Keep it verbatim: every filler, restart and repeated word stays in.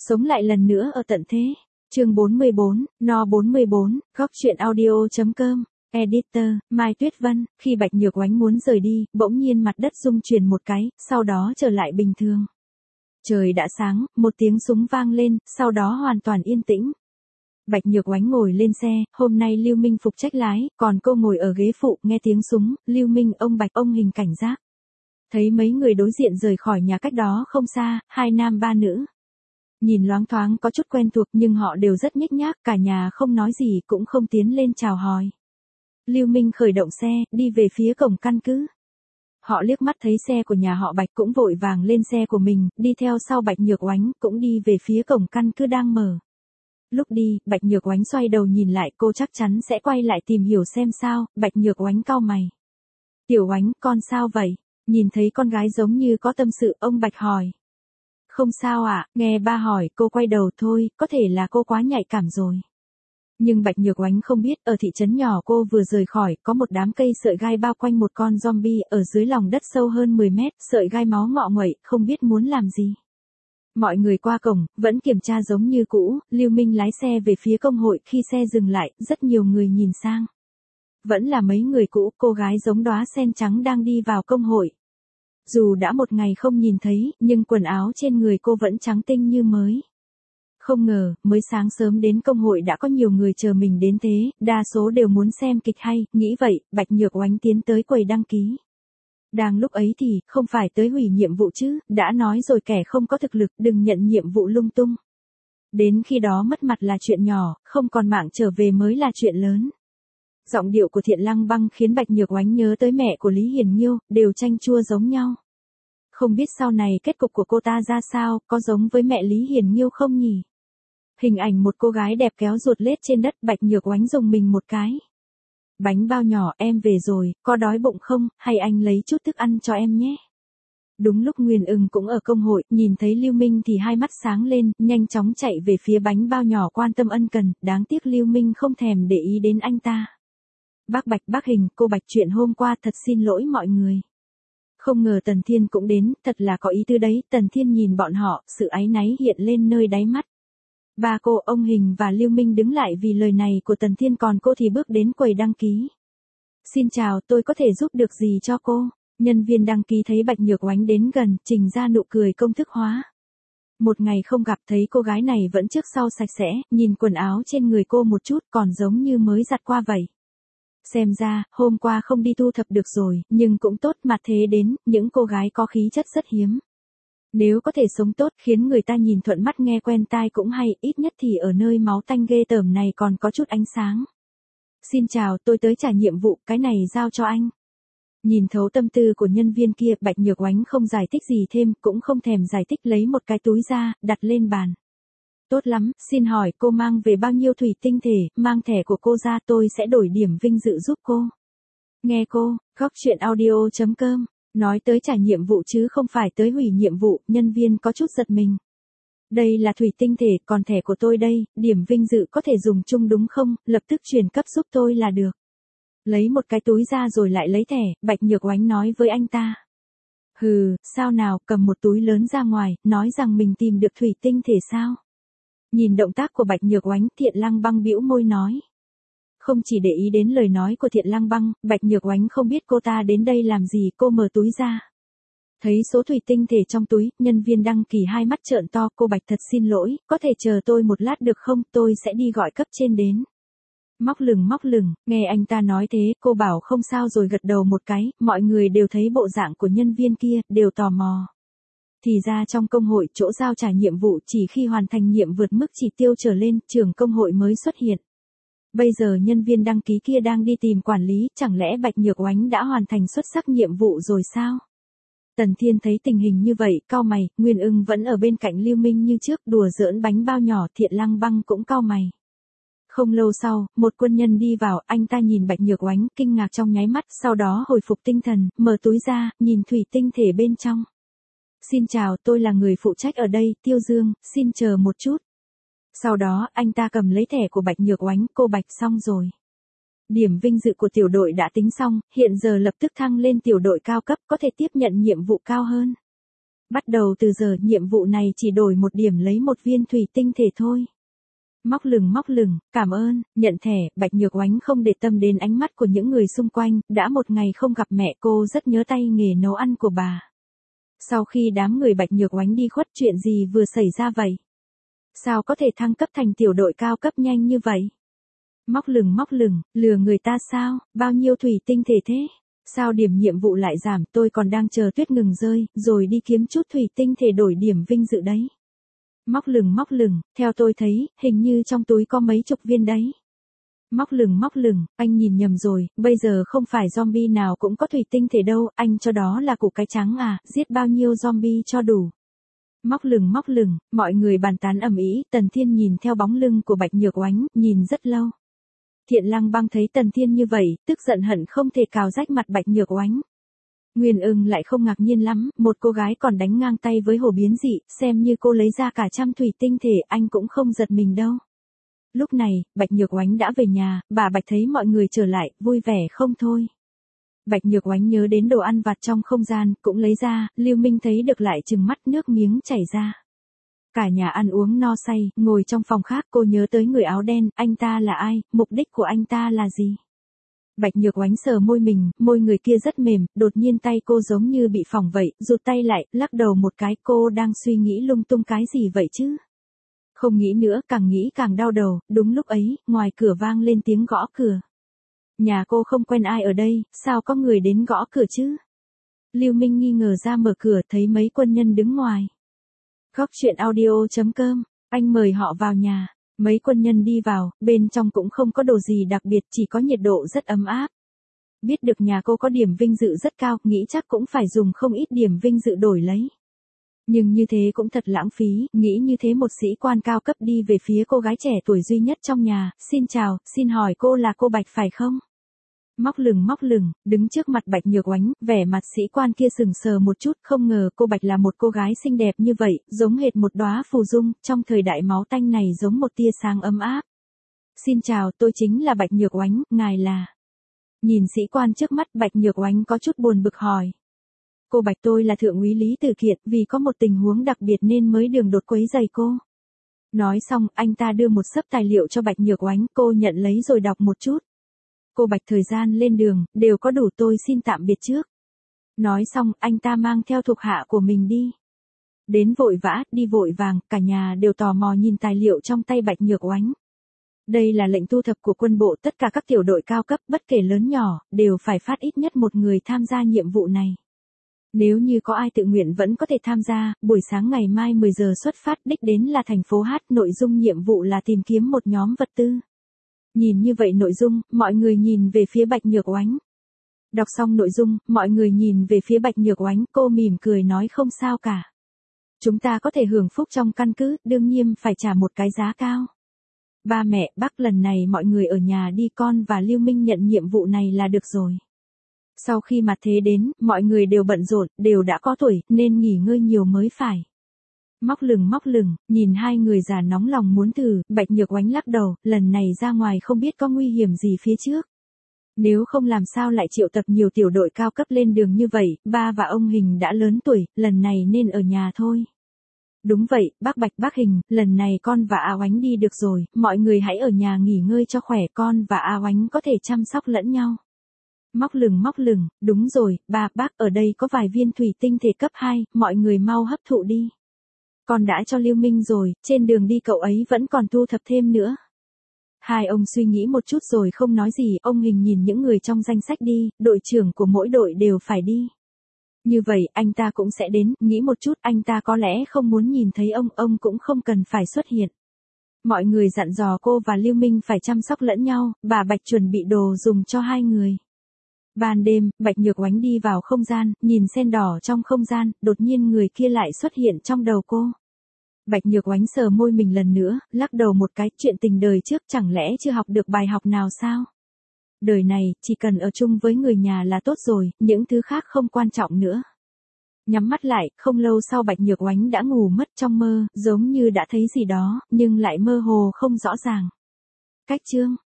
Sống lại lần nữa ở tận thế. Chương bốn mươi bốn, no bốn mươi bốn, góc truyện audio.com. Editor, Mai Tuyết Vân. Khi Bạch Nhược Oánh muốn rời đi, bỗng nhiên mặt đất rung chuyển một cái, sau đó trở lại bình thường. Trời đã sáng, một tiếng súng vang lên, sau đó hoàn toàn yên tĩnh. Bạch Nhược Oánh ngồi lên xe, hôm nay Lưu Minh phụ trách lái, còn cô ngồi ở ghế phụ, nghe tiếng súng, Lưu Minh ông Bạch ông Hình cảnh giác. Thấy mấy người đối diện rời khỏi nhà cách đó không xa, hai nam ba nữ. Nhìn loáng thoáng có chút quen thuộc nhưng họ đều rất nhếch nhác, cả nhà không nói gì cũng không tiến lên chào hỏi. Lưu Minh khởi động xe, đi về phía cổng căn cứ. Họ liếc mắt thấy xe của nhà họ Bạch cũng vội vàng lên xe của mình, đi theo sau Bạch Nhược Oánh, cũng đi về phía cổng căn cứ đang mở. Lúc đi, Bạch Nhược Oánh xoay đầu nhìn lại, cô chắc chắn sẽ quay lại tìm hiểu xem sao. Bạch Nhược Oánh cau mày. Tiểu Oánh, con sao vậy? Nhìn thấy con gái giống như có tâm sự, ông Bạch hỏi. Không sao ạ, à, nghe ba hỏi, cô quay đầu thôi, có thể là cô quá nhạy cảm rồi. Nhưng Bạch Nhược Oánh không biết, ở thị trấn nhỏ cô vừa rời khỏi, có một đám cây sợi gai bao quanh một con zombie, ở dưới lòng đất sâu hơn mười mét, sợi gai máu ngọ nguậy, không biết muốn làm gì. Mọi người qua cổng, vẫn kiểm tra giống như cũ, Lưu Minh lái xe về phía công hội, khi xe dừng lại, rất nhiều người nhìn sang. Vẫn là mấy người cũ, cô gái giống đóa sen trắng đang đi vào công hội. Dù đã một ngày không nhìn thấy, nhưng quần áo trên người cô vẫn trắng tinh như mới. Không ngờ, mới sáng sớm đến công hội đã có nhiều người chờ mình đến thế, đa số đều muốn xem kịch hay, nghĩ vậy, Bạch Nhược Oánh tiến tới quầy đăng ký. Đang lúc ấy thì, không phải tới hủy nhiệm vụ chứ, đã nói rồi kẻ không có thực lực, đừng nhận nhiệm vụ lung tung. Đến khi đó mất mặt là chuyện nhỏ, không còn mạng trở về mới là chuyện lớn. Giọng điệu của Thiện Lăng Băng khiến Bạch Nhược Oánh nhớ tới mẹ của Lý Hiền Nghiêu, đều chanh chua giống nhau. Không biết sau này kết cục của cô ta ra sao, có giống với mẹ Lý Hiền Nghiêu không nhỉ? Hình ảnh một cô gái đẹp kéo ruột lết trên đất, Bạch Nhược Oánh dùng mình một cái. Bánh bao nhỏ, em về rồi, có đói bụng không, hay anh lấy chút thức ăn cho em nhé. Đúng lúc Nguyên Ưng cũng ở công hội, nhìn thấy Lưu Minh thì hai mắt sáng lên, nhanh chóng chạy về phía bánh bao nhỏ quan tâm ân cần, đáng tiếc Lưu Minh không thèm để ý đến anh ta. Bác Bạch, bác Hình, cô Bạch, chuyện hôm qua thật xin lỗi mọi người. Không ngờ Tần Thiên cũng đến, thật là có ý tư đấy. Tần Thiên nhìn bọn họ, sự áy náy hiện lên nơi đáy mắt. Ba cô, ông Hình và Lưu Minh đứng lại vì lời này của Tần Thiên, còn cô thì bước đến quầy đăng ký. Xin chào, tôi có thể giúp được gì cho cô? Nhân viên đăng ký thấy Bạch Nhược Oánh đến gần, trình ra nụ cười công thức hóa. Một ngày không gặp, thấy cô gái này vẫn trước sau sạch sẽ, nhìn quần áo trên người cô một chút còn giống như mới giặt qua vậy. Xem ra, hôm qua không đi thu thập được rồi, nhưng cũng tốt mà thế đến, những cô gái có khí chất rất hiếm. Nếu có thể sống tốt khiến người ta nhìn thuận mắt nghe quen tai cũng hay, ít nhất thì ở nơi máu tanh ghê tởm này còn có chút ánh sáng. Xin chào, tôi tới trả nhiệm vụ, cái này giao cho anh. Nhìn thấu tâm tư của nhân viên kia, Bạch Nhược Oánh không giải thích gì thêm, cũng không thèm giải thích, lấy một cái túi ra, đặt lên bàn. Tốt lắm, xin hỏi cô mang về bao nhiêu thủy tinh thể, mang thẻ của cô ra tôi sẽ đổi điểm vinh dự giúp cô. Nghe cô, góc truyện audio.com, nói tới trả nhiệm vụ chứ không phải tới hủy nhiệm vụ, nhân viên có chút giật mình. Đây là thủy tinh thể, còn thẻ của tôi đây, điểm vinh dự có thể dùng chung đúng không, lập tức chuyển cấp giúp tôi là được. Lấy một cái túi ra rồi lại lấy thẻ, Bạch Nhược Oánh nói với anh ta. Hừ, sao nào, cầm một túi lớn ra ngoài, nói rằng mình tìm được thủy tinh thể sao? Nhìn động tác của Bạch Nhược Oánh, Thiện Lăng Băng bĩu môi nói. Không chỉ để ý đến lời nói của Thiện Lăng Băng, Bạch Nhược Oánh không biết cô ta đến đây làm gì, cô mở túi ra. Thấy số thủy tinh thể trong túi, nhân viên đăng ký hai mắt trợn to, cô Bạch thật xin lỗi, có thể chờ tôi một lát được không, tôi sẽ đi gọi cấp trên đến. Móc lửng móc lửng, nghe anh ta nói thế, cô bảo không sao rồi gật đầu một cái, mọi người đều thấy bộ dạng của nhân viên kia, đều tò mò. Thì ra trong công hội, chỗ giao trả nhiệm vụ chỉ khi hoàn thành nhiệm vượt mức chỉ tiêu trở lên, trưởng công hội mới xuất hiện. Bây giờ nhân viên đăng ký kia đang đi tìm quản lý, chẳng lẽ Bạch Nhược Oánh đã hoàn thành xuất sắc nhiệm vụ rồi sao? Tần Thiên thấy tình hình như vậy, cau mày, Nguyên Ưng vẫn ở bên cạnh Lưu Minh như trước, đùa giỡn bánh bao nhỏ, Thiện Lăng Băng cũng cau mày. Không lâu sau, một quân nhân đi vào, anh ta nhìn Bạch Nhược Oánh, kinh ngạc trong nháy mắt, sau đó hồi phục tinh thần, mở túi ra, nhìn thủy tinh thể bên trong. Xin chào, tôi là người phụ trách ở đây, Tiêu Dương, xin chờ một chút. Sau đó, anh ta cầm lấy thẻ của Bạch Nhược Oánh, cô Bạch xong rồi. Điểm vinh dự của tiểu đội đã tính xong, hiện giờ lập tức thăng lên tiểu đội cao cấp, có thể tiếp nhận nhiệm vụ cao hơn. Bắt đầu từ giờ nhiệm vụ này chỉ đổi một điểm lấy một viên thủy tinh thể thôi. Móc lừng móc lừng, cảm ơn, nhận thẻ, Bạch Nhược Oánh không để tâm đến ánh mắt của những người xung quanh, đã một ngày không gặp mẹ cô rất nhớ tay nghề nấu ăn của bà. Sau khi đám người Bạch Nhược Oánh đi khuất chuyện gì vừa xảy ra vậy? Sao có thể thăng cấp thành tiểu đội cao cấp nhanh như vậy? Móc lừng móc lừng, lừa người ta sao, bao nhiêu thủy tinh thể thế? Sao điểm nhiệm vụ lại giảm, tôi còn đang chờ tuyết ngừng rơi, rồi đi kiếm chút thủy tinh thể đổi điểm vinh dự đấy. Móc lừng móc lừng, theo tôi thấy, hình như trong túi có mấy chục viên đấy. Móc lừng móc lừng, anh nhìn nhầm rồi, bây giờ không phải zombie nào cũng có thủy tinh thể đâu, anh cho đó là củ cái trắng à, giết bao nhiêu zombie cho đủ. Móc lừng móc lừng, mọi người bàn tán ầm ĩ, Tần Thiên nhìn theo bóng lưng của Bạch Nhược Oánh, nhìn rất lâu. Thiện Lăng Băng thấy Tần Thiên như vậy, tức giận hận không thể cào rách mặt Bạch Nhược Oánh. Nguyên Ưng lại không ngạc nhiên lắm, một cô gái còn đánh ngang tay với hồ biến dị, xem như cô lấy ra cả trăm thủy tinh thể, anh cũng không giật mình đâu. Lúc này, Bạch Nhược Oánh đã về nhà, bà Bạch thấy mọi người trở lại, vui vẻ không thôi. Bạch Nhược Oánh nhớ đến đồ ăn vặt trong không gian, cũng lấy ra, Lưu Minh thấy được lại trừng mắt nước miếng chảy ra. Cả nhà ăn uống no say, ngồi trong phòng khác cô nhớ tới người áo đen, anh ta là ai, mục đích của anh ta là gì? Bạch Nhược Oánh sờ môi mình, môi người kia rất mềm, đột nhiên tay cô giống như bị phỏng vậy, rụt tay lại, lắc đầu một cái, cô đang suy nghĩ lung tung cái gì vậy chứ? Không nghĩ nữa, càng nghĩ càng đau đầu, đúng lúc ấy, ngoài cửa vang lên tiếng gõ cửa. Nhà cô không quen ai ở đây, sao có người đến gõ cửa chứ? Lưu Minh nghi ngờ ra mở cửa thấy mấy quân nhân đứng ngoài. Góc chuyện audio chấm com, anh mời họ vào nhà. Mấy quân nhân đi vào, bên trong cũng không có đồ gì đặc biệt, chỉ có nhiệt độ rất ấm áp. Biết được nhà cô có điểm vinh dự rất cao, nghĩ chắc cũng phải dùng không ít điểm vinh dự đổi lấy. Nhưng như thế cũng thật lãng phí, nghĩ như thế một sĩ quan cao cấp đi về phía cô gái trẻ tuổi duy nhất trong nhà, xin chào, xin hỏi cô là cô Bạch phải không? Móc lừng móc lừng, đứng trước mặt Bạch Nhược Oánh, vẻ mặt sĩ quan kia sừng sờ một chút, không ngờ cô Bạch là một cô gái xinh đẹp như vậy, giống hệt một đóa phù dung, trong thời đại máu tanh này giống một tia sáng ấm áp. Xin chào, tôi chính là Bạch Nhược Oánh, ngài là... Nhìn sĩ quan trước mắt, Bạch Nhược Oánh có chút buồn bực hỏi. Cô Bạch, tôi là Thượng úy Lý Tử Kiệt, vì có một tình huống đặc biệt nên mới đường đột quấy rầy cô. Nói xong, anh ta đưa một xấp tài liệu cho Bạch Nhược Oánh, cô nhận lấy rồi đọc một chút. Cô Bạch, thời gian lên đường, đều có đủ, tôi xin tạm biệt trước. Nói xong, anh ta mang theo thuộc hạ của mình đi. Đến vội vã, đi vội vàng, cả nhà đều tò mò nhìn tài liệu trong tay Bạch Nhược Oánh. Đây là lệnh thu thập của quân bộ, tất cả các tiểu đội cao cấp, bất kể lớn nhỏ, đều phải phát ít nhất một người tham gia nhiệm vụ này. Nếu như có ai tự nguyện vẫn có thể tham gia, buổi sáng ngày mai mười giờ xuất phát, đích đến là thành phố H, nội dung nhiệm vụ là tìm kiếm một nhóm vật tư. Nhìn như vậy nội dung, mọi người nhìn về phía Bạch Nhược Oánh. Đọc xong nội dung, mọi người nhìn về phía Bạch Nhược Oánh, cô mỉm cười nói không sao cả. Chúng ta có thể hưởng phúc trong căn cứ, đương nhiên phải trả một cái giá cao. Ba mẹ, bác, lần này mọi người ở nhà đi, con và Lưu Minh nhận nhiệm vụ này là được rồi. Sau khi mặt thế đến, mọi người đều bận rộn, đều đã có tuổi, nên nghỉ ngơi nhiều mới phải. Móc lừng móc lừng, nhìn hai người già nóng lòng muốn thử, Bạch Nhược Oánh lắc đầu, lần này ra ngoài không biết có nguy hiểm gì phía trước. Nếu không làm sao lại triệu tập nhiều tiểu đội cao cấp lên đường như vậy, ba và ông Hình đã lớn tuổi, lần này nên ở nhà thôi. Đúng vậy, bác Bạch, bác Hình, lần này con và A Oánh đi được rồi, mọi người hãy ở nhà nghỉ ngơi cho khỏe, con và A Oánh có thể chăm sóc lẫn nhau. Móc lừng móc lừng, đúng rồi, ba, bác, ở đây có vài viên thủy tinh thể cấp hai, mọi người mau hấp thụ đi. Con đã cho Lưu Minh rồi, trên đường đi cậu ấy vẫn còn thu thập thêm nữa. Hai ông suy nghĩ một chút rồi không nói gì, ông Hình nhìn những người trong danh sách đi, đội trưởng của mỗi đội đều phải đi. Như vậy, anh ta cũng sẽ đến, nghĩ một chút, anh ta có lẽ không muốn nhìn thấy ông, ông cũng không cần phải xuất hiện. Mọi người dặn dò cô và Lưu Minh phải chăm sóc lẫn nhau, bà Bạch chuẩn bị đồ dùng cho hai người. Ban đêm, Bạch Nhược Oánh đi vào không gian, nhìn sen đỏ trong không gian, đột nhiên người kia lại xuất hiện trong đầu cô. Bạch Nhược Oánh sờ môi mình lần nữa, lắc đầu một cái, chuyện tình đời trước chẳng lẽ chưa học được bài học nào sao? Đời này, chỉ cần ở chung với người nhà là tốt rồi, những thứ khác không quan trọng nữa. Nhắm mắt lại, không lâu sau Bạch Nhược Oánh đã ngủ mất trong mơ, giống như đã thấy gì đó, nhưng lại mơ hồ không rõ ràng. Cách chương